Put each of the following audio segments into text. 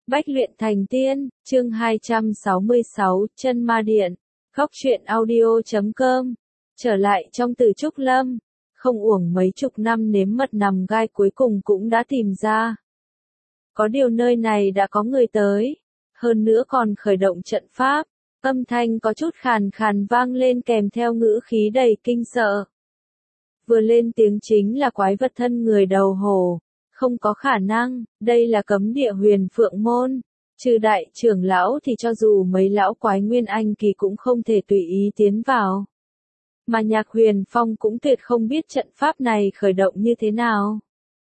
Bách luyện thành tiên, chương 266, chân ma điện, góc truyện audio.com. Trở lại trong Tử Trúc Lâm, không uổng mấy chục năm nếm mật nằm gai cuối cùng cũng đã tìm ra. Có điều nơi này đã có người tới, hơn nữa còn khởi động trận pháp, âm thanh có chút khàn khàn vang lên kèm theo ngữ khí đầy kinh sợ. Vừa lên tiếng chính là quái vật thân người đầu hổ. Không có khả năng, đây là cấm địa Huyền Phượng Môn. Trừ đại trưởng lão thì cho dù mấy lão quái nguyên anh kỳ cũng không thể tùy ý tiến vào. Mà Nhạc Huyền Phong cũng tuyệt không biết trận pháp này khởi động như thế nào.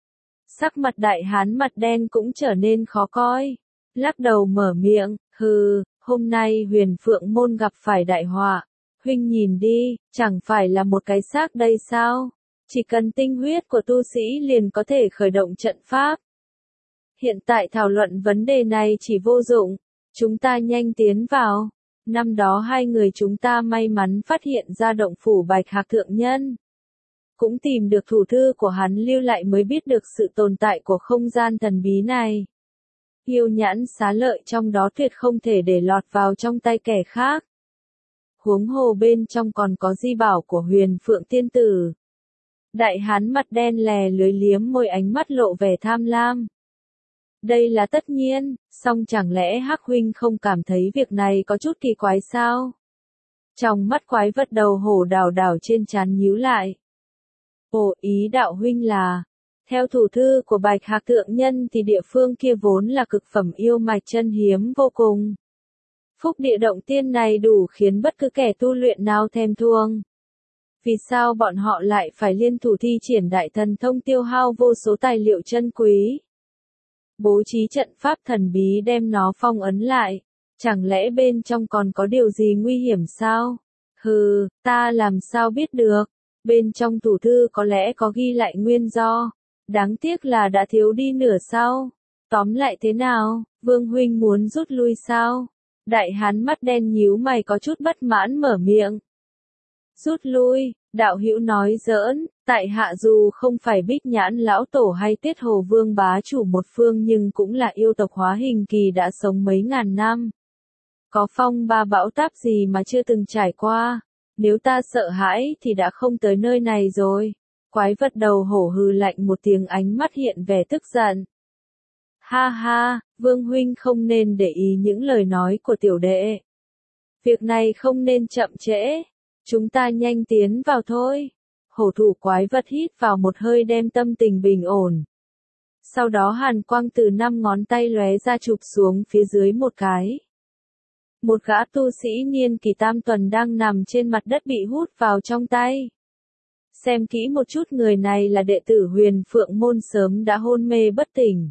Sắc mặt đại hán mặt đen cũng trở nên khó coi. Lắc đầu mở miệng, hừ, hôm nay Huyền Phượng Môn gặp phải đại họa. Huynh nhìn đi, chẳng phải là một cái xác đây sao? Chỉ cần tinh huyết của tu sĩ liền có thể khởi động trận pháp. Hiện tại thảo luận vấn đề này chỉ vô dụng, chúng ta nhanh tiến vào. Năm đó hai người chúng ta may mắn phát hiện ra động phủ Bạch Hạc Thượng Nhân. Cũng tìm được thủ thư của hắn lưu lại mới biết được sự tồn tại của không gian thần bí này. Yêu nhãn xá lợi trong đó tuyệt không thể để lọt vào trong tay kẻ khác. Huống hồ bên trong còn có di bảo của Huyền Phượng Tiên Tử. Đại hán mặt đen lè lưới liếm môi ánh mắt lộ vẻ tham lam. Đây là tất nhiên, song chẳng lẽ Hắc huynh không cảm thấy việc này có chút kỳ quái sao? Trong mắt quái vật đầu hổ đảo đảo trên trán nhíu lại. Ồ, ý đạo huynh là, theo thủ thư của Bạch Hạc Thượng Nhân thì địa phương kia vốn là cực phẩm yêu mạch chân hiếm vô cùng. Phúc địa động tiên này đủ khiến bất cứ kẻ tu luyện nào thèm thuồng. Vì sao bọn họ lại phải liên thủ thi triển đại thần thông tiêu hao vô số tài liệu chân quý? Bố trí trận pháp thần bí đem nó phong ấn lại. Chẳng lẽ bên trong còn có điều gì nguy hiểm sao? Hừ, ta làm sao biết được? Bên trong thủ thư có lẽ có ghi lại nguyên do. Đáng tiếc là đã thiếu đi nửa sao. Tóm lại thế nào, Vương huynh muốn rút lui sao? Đại hán mắt đen nhíu mày có chút bất mãn mở miệng. Rút lui, đạo hữu nói giỡn, tại hạ dù không phải Bích Nhãn lão tổ hay Tiết Hồ Vương bá chủ một phương nhưng cũng là yêu tộc hóa hình kỳ đã sống mấy ngàn năm. Có phong ba bão táp gì mà chưa từng trải qua, nếu ta sợ hãi thì đã không tới nơi này rồi. Quái vật đầu hổ hừ lạnh một tiếng ánh mắt hiện vẻ tức giận. Ha ha, Vương huynh không nên để ý những lời nói của tiểu đệ. Việc này không nên chậm trễ. Chúng ta nhanh tiến vào thôi. Hổ thủ quái vật hít vào một hơi đem tâm tình bình ổn. Sau đó hàn quang từ 5 ngón tay lóe ra chụp xuống phía dưới một cái. Một gã tu sĩ niên kỳ tam tuần đang nằm trên mặt đất bị hút vào trong tay. Xem kỹ một chút người này là đệ tử Huyền Phượng Môn sớm đã hôn mê bất tỉnh.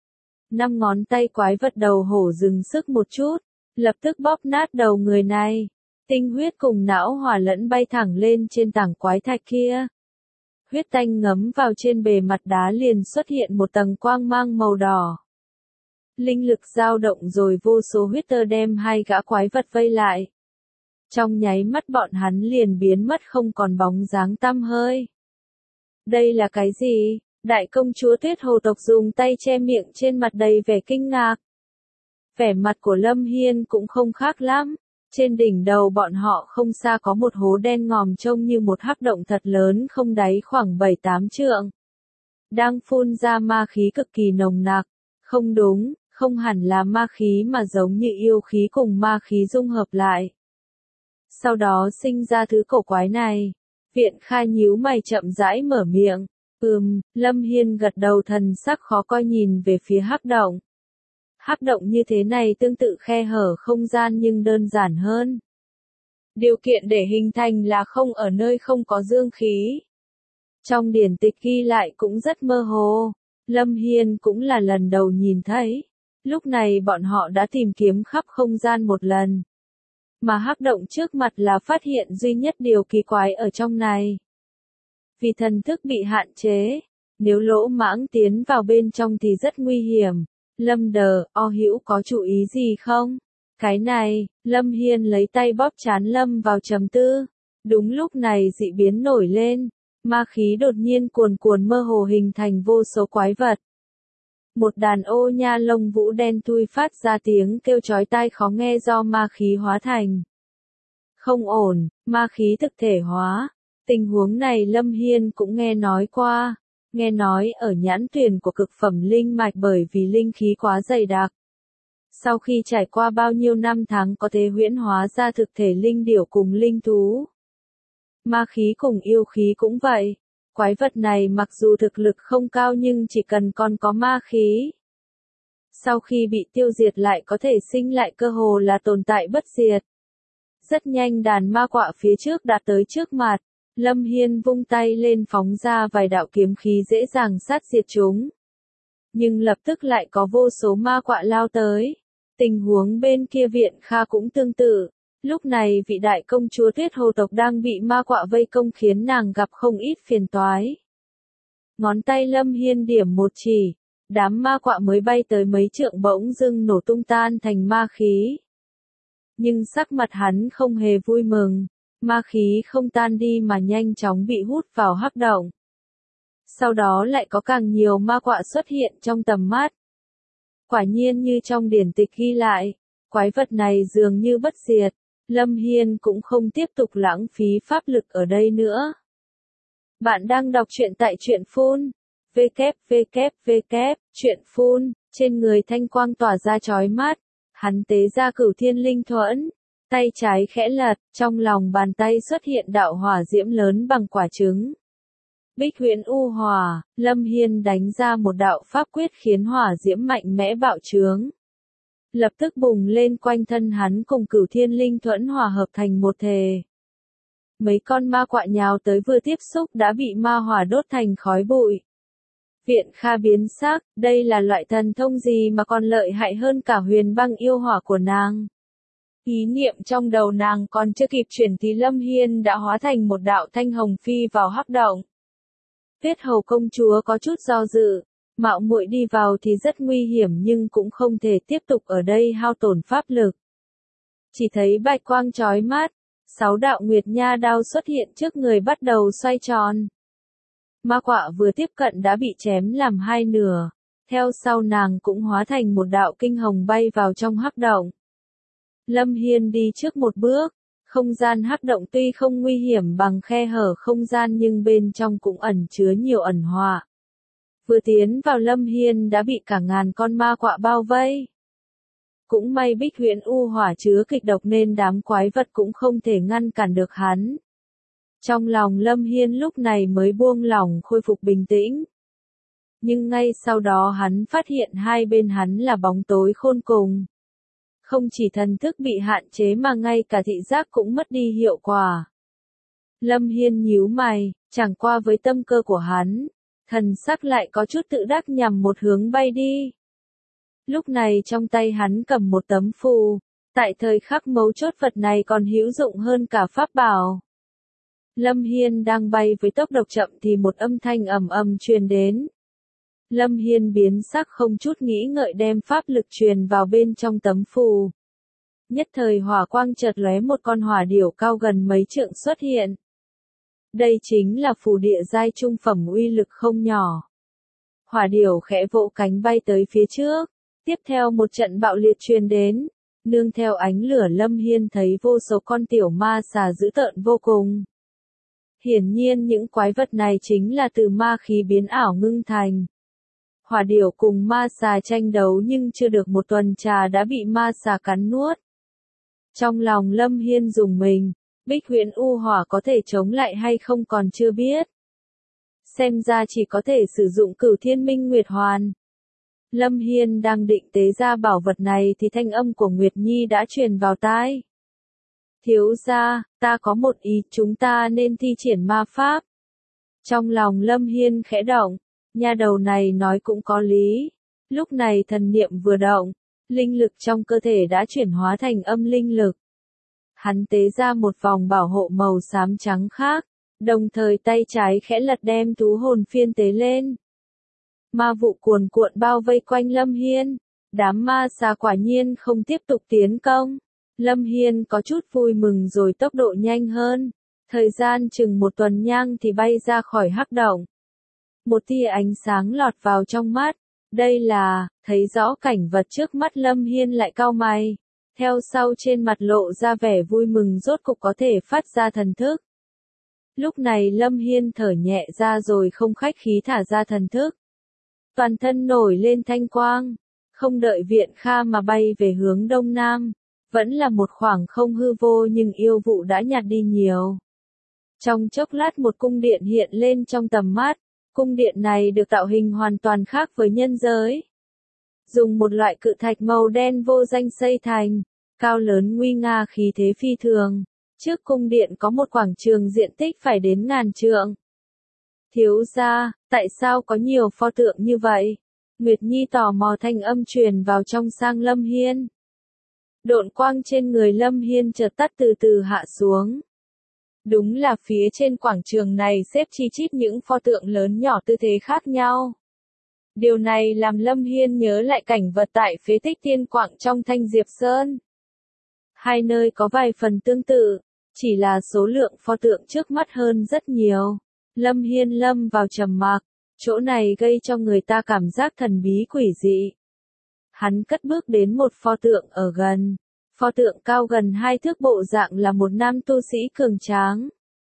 5 ngón tay quái vật đầu hổ dừng sức một chút, lập tức bóp nát đầu người này. Tinh huyết cùng não hòa lẫn bay thẳng lên trên tảng quái thạch kia. Huyết tanh ngấm vào trên bề mặt đá liền xuất hiện một tầng quang mang màu đỏ. Linh lực dao động rồi vô số huyết tơ đem hai gã quái vật vây lại. Trong nháy mắt bọn hắn liền biến mất không còn bóng dáng tăm hơi. Đây là cái gì? Đại công chúa Tuyết Hồ tộc dùng tay che miệng trên mặt đầy vẻ kinh ngạc. Vẻ mặt của Lâm Hiên cũng không khác lắm. Trên đỉnh đầu bọn họ không xa có một hố đen ngòm trông như một hắc động thật lớn không đáy khoảng 7-8 trượng. Đang phun ra ma khí cực kỳ nồng nặc. Không đúng, không hẳn là ma khí mà giống như yêu khí cùng ma khí dung hợp lại. Sau đó sinh ra thứ cổ quái này. Viện Khai nhíu mày chậm rãi mở miệng. Lâm Hiên gật đầu thần sắc khó coi nhìn về phía hắc động. Hắc động như thế này tương tự khe hở không gian nhưng đơn giản hơn. Điều kiện để hình thành là không ở nơi không có dương khí. Trong điển tịch ghi lại cũng rất mơ hồ. Lâm Hiên cũng là lần đầu nhìn thấy. Lúc này bọn họ đã tìm kiếm khắp không gian một lần. Mà hắc động trước mặt là phát hiện duy nhất điều kỳ quái ở trong này. Vì thần thức bị hạn chế, nếu lỗ mãng tiến vào bên trong thì rất nguy hiểm. Lâm Đờ, O Hữu có chú ý gì không? Cái này, Lâm Hiên lấy tay bóp trán Lâm vào trầm tư. Đúng lúc này dị biến nổi lên, ma khí đột nhiên cuồn cuộn mơ hồ hình thành vô số quái vật. Một đàn ô nha lông vũ đen thui phát ra tiếng kêu chói tai khó nghe do ma khí hóa thành. Không ổn, ma khí thực thể hóa. Tình huống này Lâm Hiên cũng nghe nói qua. Nghe nói ở nhãn tuyển của cực phẩm linh mạch bởi vì linh khí quá dày đặc. Sau khi trải qua bao nhiêu năm tháng có thể huyễn hóa ra thực thể linh điểu cùng linh thú. Ma khí cùng yêu khí cũng vậy. Quái vật này mặc dù thực lực không cao nhưng chỉ cần còn có ma khí. Sau khi bị tiêu diệt lại có thể sinh lại cơ hồ là tồn tại bất diệt. Rất nhanh đàn ma quạ phía trước đã tới trước mặt. Lâm Hiên vung tay lên phóng ra vài đạo kiếm khí dễ dàng sát diệt chúng. Nhưng lập tức lại có vô số ma quạ lao tới. Tình huống bên kia viện Kha cũng tương tự. Lúc này vị đại công chúa Tuyết Hồ tộc đang bị ma quạ vây công khiến nàng gặp không ít phiền toái. Ngón tay Lâm Hiên điểm một chỉ. Đám ma quạ mới bay tới mấy trượng bỗng dưng nổ tung tan thành ma khí. Nhưng sắc mặt hắn không hề vui mừng. Ma khí không tan đi mà nhanh chóng bị hút vào hắc động. Sau đó lại có càng nhiều ma quạ xuất hiện trong tầm mắt. Quả nhiên như trong điển tịch ghi lại, quái vật này dường như bất diệt. Lâm Hiên cũng không tiếp tục lãng phí pháp lực ở đây nữa. Bạn đang đọc truyện tại truyện phun. Truyện phun, trên người thanh quang tỏa ra chói mắt. Hắn tế ra Cửu Thiên Linh Thuẫn. Tay trái khẽ lật, trong lòng bàn tay xuất hiện đạo hỏa diễm lớn bằng quả trứng. Bích Huyễn U Hỏa, Lâm Hiên đánh ra một đạo pháp quyết khiến hỏa diễm mạnh mẽ bạo trướng. Lập tức bùng lên quanh thân hắn cùng Cửu Thiên Linh Thuẫn hòa hợp thành một thể. Mấy con ma quạ nhào tới vừa tiếp xúc đã bị ma hỏa đốt thành khói bụi. Viện Kha biến sắc, đây là loại thần thông gì mà còn lợi hại hơn cả huyền băng yêu hỏa của nàng. Ý niệm trong đầu nàng còn chưa kịp chuyển thì Lâm Hiên đã hóa thành một đạo thanh hồng phi vào hắc động. Tuyết Hầu công chúa có chút do dự, mạo muội đi vào thì rất nguy hiểm nhưng cũng không thể tiếp tục ở đây hao tổn pháp lực. Chỉ thấy bạch quang chói mắt, 6 đạo nguyệt nha đao xuất hiện trước người bắt đầu xoay tròn. Ma quạ vừa tiếp cận đã bị chém làm hai nửa, theo sau nàng cũng hóa thành một đạo kinh hồng bay vào trong hắc động. Lâm Hiên đi trước một bước, không gian hắc động tuy không nguy hiểm bằng khe hở không gian nhưng bên trong cũng ẩn chứa nhiều ẩn họa. Vừa tiến vào Lâm Hiên đã bị cả ngàn con ma quạ bao vây. Cũng may Bích Huyễn U Hỏa chứa kịch độc nên đám quái vật cũng không thể ngăn cản được hắn. Trong lòng Lâm Hiên lúc này mới buông lỏng khôi phục bình tĩnh. Nhưng ngay sau đó hắn phát hiện hai bên hắn là bóng tối khôn cùng. Không chỉ thần thức bị hạn chế mà ngay cả thị giác cũng mất đi hiệu quả. Lâm Hiên nhíu mày, chẳng qua với tâm cơ của hắn, thần sắc lại có chút tự đắc nhằm một hướng bay đi. Lúc này trong tay hắn cầm một tấm phù, tại thời khắc mấu chốt vật này còn hữu dụng hơn cả pháp bảo. Lâm Hiên đang bay với tốc độ chậm thì một âm thanh ầm ầm truyền đến. Lâm Hiên biến sắc không chút nghĩ ngợi đem pháp lực truyền vào bên trong tấm phù. Nhất thời hỏa quang chợt lóe một con hỏa điểu cao gần mấy trượng xuất hiện. Đây chính là phù địa giai trung phẩm uy lực không nhỏ. Hỏa điểu khẽ vỗ cánh bay tới phía trước. Tiếp theo một trận bạo liệt truyền đến. Nương theo ánh lửa Lâm Hiên thấy vô số con tiểu ma xà dữ tợn vô cùng. Hiển nhiên những quái vật này chính là từ ma khí biến ảo ngưng thành. Hỏa điểu cùng ma xà tranh đấu nhưng chưa được một tuần trà đã bị ma xà cắn nuốt. Trong lòng Lâm Hiên rùng mình, Bích Huyễn U Hỏa có thể chống lại hay không còn chưa biết. Xem ra chỉ có thể sử dụng Cửu Thiên Minh Nguyệt Hoàn. Lâm Hiên đang định tế ra bảo vật này thì thanh âm của Nguyệt Nhi đã truyền vào tai. Thiếu gia, ta có một ý, chúng ta nên thi triển ma pháp. Trong lòng Lâm Hiên khẽ động, nha đầu này nói cũng có lý. Lúc này thần niệm vừa động, linh lực trong cơ thể đã chuyển hóa thành âm linh lực. Hắn tế ra một vòng bảo hộ màu xám trắng khác, đồng thời tay trái khẽ lật đem thú hồn phiên tế lên. Ma vụ cuồn cuộn bao vây quanh Lâm Hiên, đám ma xà quả nhiên không tiếp tục tiến công. Lâm Hiên có chút vui mừng rồi tốc độ nhanh hơn, thời gian chừng một tuần nhang thì bay ra khỏi hắc động. Một tia ánh sáng lọt vào trong mắt, Đây là, thấy rõ cảnh vật trước mắt Lâm Hiên lại cau mày. Theo sau trên mặt lộ ra vẻ vui mừng rốt cục có thể phát ra thần thức. Lúc này Lâm Hiên thở nhẹ ra rồi không khách khí thả ra thần thức. Toàn thân nổi lên thanh quang, không đợi Viện Kha mà bay về hướng đông nam. Vẫn là một khoảng không hư vô nhưng yêu vụ đã nhạt đi nhiều. Trong chốc lát một cung điện hiện lên trong tầm mắt. Cung điện này được tạo hình hoàn toàn khác với nhân giới. Dùng một loại cự thạch màu đen vô danh xây thành, cao lớn nguy nga khí thế phi thường. Trước cung điện có một quảng trường diện tích phải đến ngàn trượng. Thiếu gia, tại sao có nhiều pho tượng như vậy? Nguyệt Nhi tò mò, thanh âm truyền vào trong sang Lâm Hiên. Độn quang trên người Lâm Hiên chợt tắt từ từ hạ xuống. Đúng là phía trên quảng trường này xếp chi chít những pho tượng lớn nhỏ tư thế khác nhau. Điều này làm Lâm Hiên nhớ lại cảnh vật tại phế tích Tiên Quảng trong Thanh Diệp Sơn. Hai nơi có vài phần tương tự, chỉ là số lượng pho tượng trước mắt hơn rất nhiều. Lâm Hiên lâm vào trầm mặc, chỗ này gây cho người ta cảm giác thần bí quỷ dị. Hắn cất bước đến một pho tượng ở gần. Pho tượng cao gần 2 thước, bộ dạng là một nam tu sĩ cường tráng.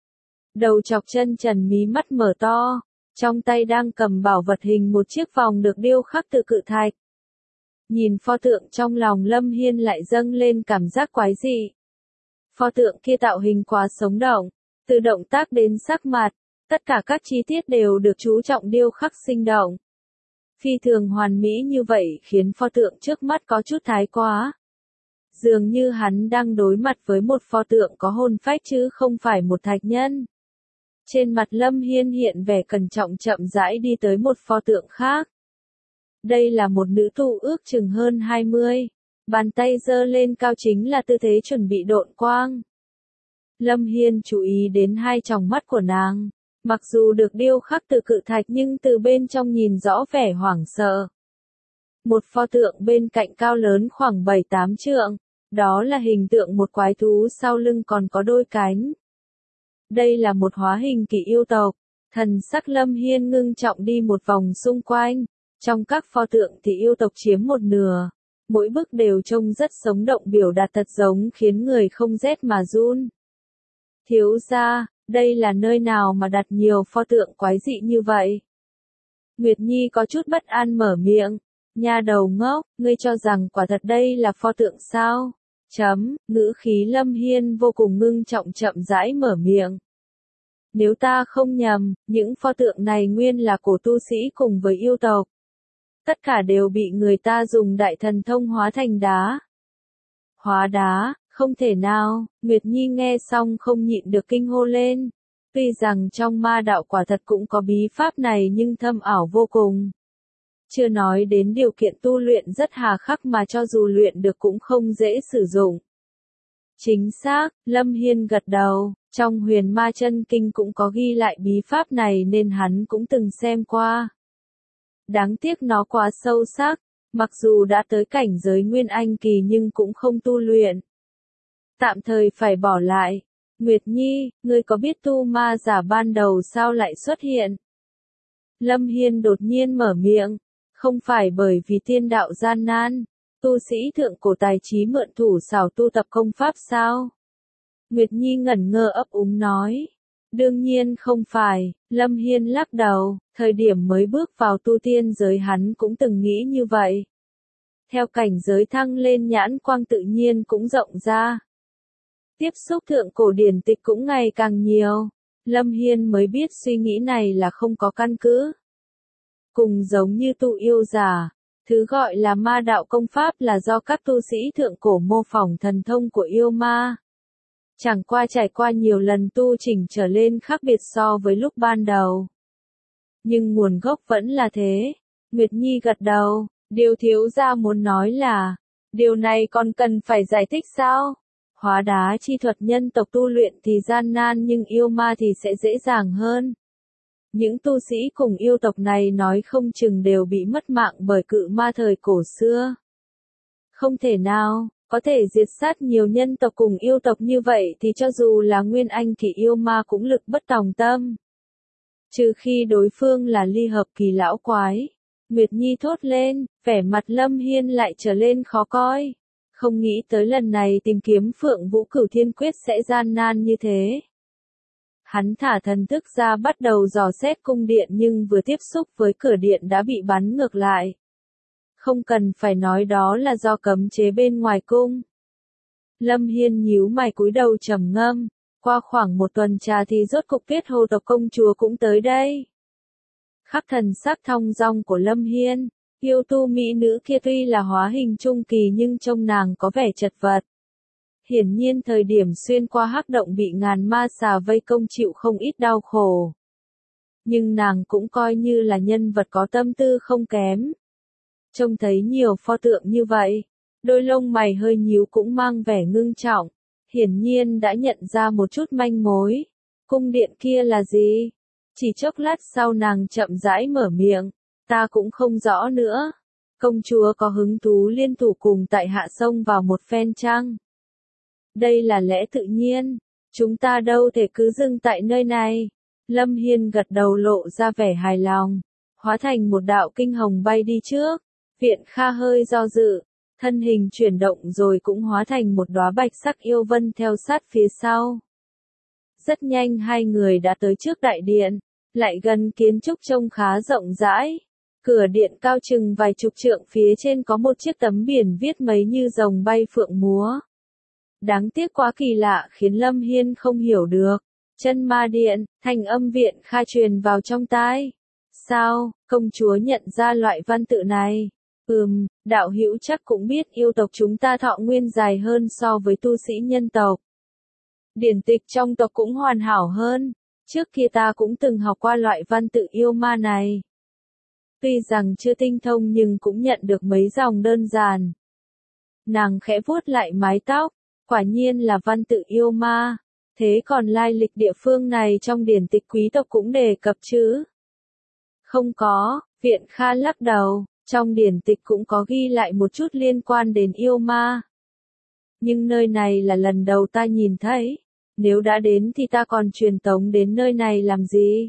Đầu chọc chân trần, mí mắt mở to, trong tay đang cầm bảo vật hình một chiếc vòng được điêu khắc từ cự thạch. Nhìn pho tượng trong lòng Lâm Hiên lại dâng lên cảm giác quái dị. Pho tượng kia tạo hình quá sống động, từ động tác đến sắc mặt, tất cả các chi tiết đều được chú trọng điêu khắc sinh động. Phi thường hoàn mỹ như vậy khiến pho tượng trước mắt có chút thái quá. Dường như hắn đang đối mặt với một pho tượng có hồn phách chứ không phải một thạch nhân. Trên mặt Lâm Hiên hiện vẻ cẩn trọng, chậm rãi đi tới một pho tượng khác. Đây là một nữ tu ước chừng hơn 20, bàn tay giơ lên cao chính là tư thế chuẩn bị độn quang. Lâm Hiên chú ý đến hai tròng mắt của nàng, mặc dù được điêu khắc từ cự thạch nhưng từ bên trong nhìn rõ vẻ hoảng sợ. Một pho tượng bên cạnh cao lớn khoảng 7-8 trượng, đó là hình tượng một quái thú sau lưng còn có đôi cánh. Đây là một hóa hình kỳ yêu tộc. Thần sắc Lâm Hiên ngưng trọng đi một vòng xung quanh. Trong các pho tượng thì yêu tộc chiếm một nửa. Mỗi bức đều trông rất sống động, biểu đạt thật giống khiến người không rét mà run. Thiếu gia, đây là nơi nào mà đặt nhiều pho tượng quái dị như vậy? Nguyệt Nhi có chút bất an mở miệng. Nha đầu ngốc, ngươi cho rằng quả thật đây là pho tượng sao? Ngữ khí Lâm Hiên vô cùng ngưng trọng, chậm rãi mở miệng. Nếu ta không nhầm, những pho tượng này nguyên là cổ tu sĩ cùng với yêu tộc. Tất cả đều bị người ta dùng đại thần thông hóa thành đá. Hóa đá, không thể nào, Nguyệt Nhi nghe xong không nhịn được kinh hô lên. Tuy rằng trong ma đạo quả thật cũng có bí pháp này nhưng thâm ảo vô cùng. Chưa nói đến điều kiện tu luyện rất hà khắc mà cho dù luyện được cũng không dễ sử dụng. Chính xác, Lâm Hiên gật đầu, trong Huyền Ma Chân Kinh cũng có ghi lại bí pháp này nên hắn cũng từng xem qua. Đáng tiếc nó quá sâu sắc, mặc dù đã tới cảnh giới Nguyên Anh kỳ nhưng cũng không tu luyện. Tạm thời phải bỏ lại. Nguyệt Nhi, ngươi có biết tu ma giả ban đầu sao lại xuất hiện? Lâm Hiên đột nhiên mở miệng. Không phải bởi vì tiên đạo gian nan, tu sĩ thượng cổ tài trí mượn thủ xảo tu tập công pháp sao? Nguyệt Nhi ngẩn ngơ ấp úng nói. Đương nhiên không phải, Lâm Hiên lắc đầu, thời điểm mới bước vào tu tiên giới hắn cũng từng nghĩ như vậy. Theo cảnh giới thăng lên nhãn quang tự nhiên cũng rộng ra. Tiếp xúc thượng cổ điển tịch cũng ngày càng nhiều, Lâm Hiên mới biết suy nghĩ này là không có căn cứ. Cùng giống như tu yêu giả, thứ gọi là ma đạo công pháp là do các tu sĩ thượng cổ mô phỏng thần thông của yêu ma. Chẳng qua trải qua nhiều lần tu chỉnh trở lên khác biệt so với lúc ban đầu. Nhưng nguồn gốc vẫn là thế. Nguyệt Nhi gật đầu, điều thiếu gia muốn nói là, điều này còn cần phải giải thích sao? Hóa đá chi thuật nhân tộc tu luyện thì gian nan nhưng yêu ma thì sẽ dễ dàng hơn. Những tu sĩ cùng yêu tộc này nói không chừng đều bị mất mạng bởi cự ma thời cổ xưa. Không thể nào, có thể diệt sát nhiều nhân tộc cùng yêu tộc như vậy thì cho dù là Nguyên Anh kỳ yêu ma cũng lực bất tòng tâm. Trừ khi đối phương là ly hợp kỳ lão quái. Nguyệt Nhi thốt lên, vẻ mặt Lâm Hiên lại trở lên khó coi. Không nghĩ tới lần này tìm kiếm Phượng Vũ Cửu Thiên Quyết sẽ gian nan như thế. Hắn thả thần thức ra bắt đầu dò xét cung điện nhưng vừa tiếp xúc với cửa điện đã bị bắn ngược lại. Không cần phải nói đó là do cấm chế bên ngoài cung. Lâm Hiên nhíu mày cúi đầu trầm ngâm, qua khoảng một tuần trà thì rốt cục Tuyết Hồ tộc công chúa cũng tới đây. Khắp thần sắc thong dong của Lâm Hiên, yêu tu mỹ nữ kia tuy là hóa hình trung kỳ nhưng trông nàng có vẻ chật vật. Hiển nhiên thời điểm xuyên qua hắc động bị ngàn ma xà vây công chịu không ít đau khổ. Nhưng nàng cũng coi như là nhân vật có tâm tư không kém. Trông thấy nhiều pho tượng như vậy, đôi lông mày hơi nhíu cũng mang vẻ ngưng trọng, hiển nhiên đã nhận ra một chút manh mối. Cung điện kia là gì? Chỉ chốc lát sau nàng chậm rãi mở miệng, ta cũng không rõ nữa. Công chúa có hứng thú liên thủ cùng tại hạ sông vào một phen chăng? Đây là lẽ tự nhiên, chúng ta đâu thể cứ dừng tại nơi này. Lâm Hiên gật đầu lộ ra vẻ hài lòng, hóa thành một đạo kinh hồng bay đi trước. Viện Kha hơi do dự, thân hình chuyển động rồi cũng hóa thành một đóa bạch sắc yêu vân theo sát phía sau. Rất nhanh hai người đã tới trước đại điện, lại gần kiến trúc trông khá rộng rãi. Cửa điện cao chừng vài chục trượng, phía trên có một chiếc tấm biển viết mấy như rồng bay phượng múa. Đáng tiếc quá kỳ lạ khiến Lâm Hiên không hiểu được. Chân ma điện, thành âm Viện Kha truyền vào trong tai. Sao, công chúa nhận ra loại văn tự này? Đạo hữu chắc cũng biết yêu tộc chúng ta thọ nguyên dài hơn so với tu sĩ nhân tộc. Điển tịch trong tộc cũng hoàn hảo hơn. Trước kia ta cũng từng học qua loại văn tự yêu ma này. Tuy rằng chưa tinh thông nhưng cũng nhận được mấy dòng đơn giản. Nàng khẽ vuốt lại mái tóc, quả nhiên là văn tự yêu ma. Thế còn lai lịch địa phương này trong điển tịch quý tộc cũng đề cập chứ? Không có, Viện Kha lắc đầu, trong điển tịch cũng có ghi lại một chút liên quan đến yêu ma. Nhưng nơi này là lần đầu ta nhìn thấy, nếu đã đến thì ta còn truyền tống đến nơi này làm gì?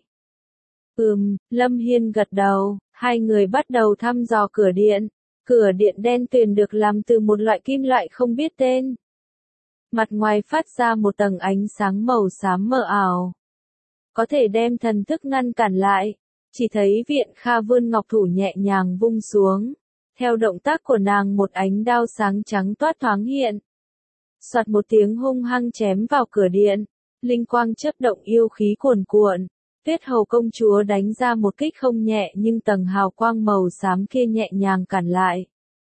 Lâm Hiên gật đầu, hai người bắt đầu thăm dò cửa điện. Cửa điện đen tuyền được làm từ một loại kim loại không biết tên. Mặt ngoài phát ra một tầng ánh sáng màu xám mờ ảo. Có thể đem thần thức ngăn cản lại. Chỉ thấy Viện Kha vươn ngọc thủ nhẹ nhàng vung xuống. Theo động tác của nàng một ánh đao sáng trắng toát thoáng hiện. Soạt một tiếng hung hăng chém vào cửa điện. Linh quang chớp động yêu khí cuồn cuộn. Tuyết Hầu công chúa đánh ra một kích không nhẹ nhưng tầng hào quang màu xám kia nhẹ nhàng cản lại.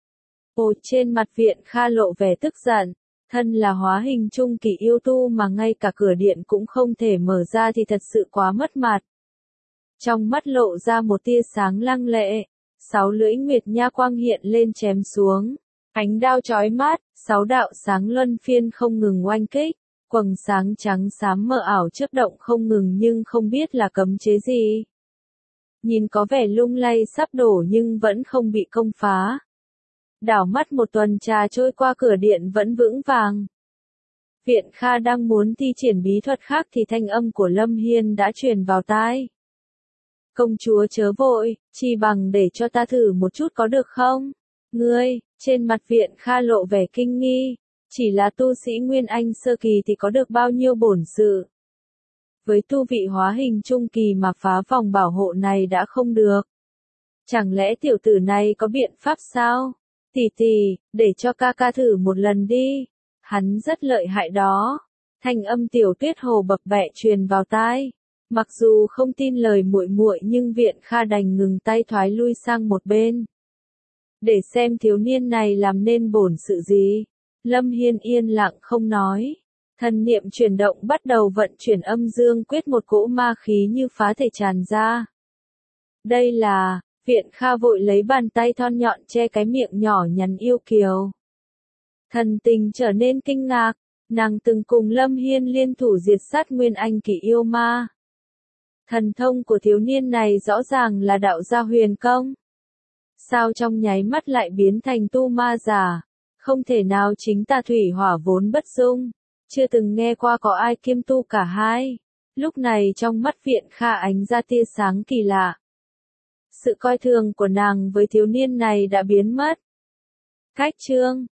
Trên mặt Viện Kha lộ vẻ tức giận. Thân là hóa hình trung kỳ yêu tu mà ngay cả cửa điện cũng không thể mở ra thì thật sự quá mất mặt. Trong mắt lộ ra một tia sáng lăng lệ, 6 lưỡi nguyệt nha quang hiện lên chém xuống. Ánh đao chói mắt, 6 đạo sáng luân phiên không ngừng oanh kích. Quầng sáng trắng xám mờ ảo chớp động không ngừng nhưng không biết là cấm chế gì. Nhìn có vẻ lung lay sắp đổ nhưng vẫn không bị công phá. Đảo mắt một tuần trà trôi qua cửa điện vẫn vững vàng. Viện Kha đang muốn thi triển bí thuật khác thì thanh âm của Lâm Hiên đã truyền vào tai. Công chúa chớ vội, chỉ bằng để cho ta thử một chút có được không? Ngươi, trên mặt Viện Kha lộ vẻ kinh nghi. Chỉ là tu sĩ Nguyên Anh sơ kỳ thì có được bao nhiêu bổn sự. Với tu vị hóa hình trung kỳ mà phá vòng bảo hộ này đã không được. Chẳng lẽ tiểu tử này có biện pháp sao? Tỷ tỷ, để cho ca ca thử một lần đi. Hắn rất lợi hại đó. Thanh âm Tiểu Tuyết Hồ bập bẹ truyền vào tai. Mặc dù không tin lời muội muội nhưng Viện Kha đành ngừng tay thoái lui sang một bên. Để xem thiếu niên này làm nên bổn sự gì. Lâm Hiên yên lặng không nói. Thần niệm chuyển động bắt đầu vận chuyển âm dương quyết, một cỗ ma khí như phá thể tràn ra. Đây là, Viện Kha vội lấy bàn tay thon nhọn che cái miệng nhỏ nhắn yêu kiều. Thần tình trở nên kinh ngạc, nàng từng cùng Lâm Hiên liên thủ diệt sát Nguyên Anh kỳ yêu ma. Thần thông của thiếu niên này rõ ràng là đạo gia huyền công. Sao trong nháy mắt lại biến thành tu ma giả? Không thể nào, chính ta thủy hỏa vốn bất dung. Chưa từng nghe qua có ai kiêm tu cả hai. Lúc này trong mắt Viện Kha ánh ra tia sáng kỳ lạ. sự coi thường của nàng với thiếu niên này đã biến mất. Khách chương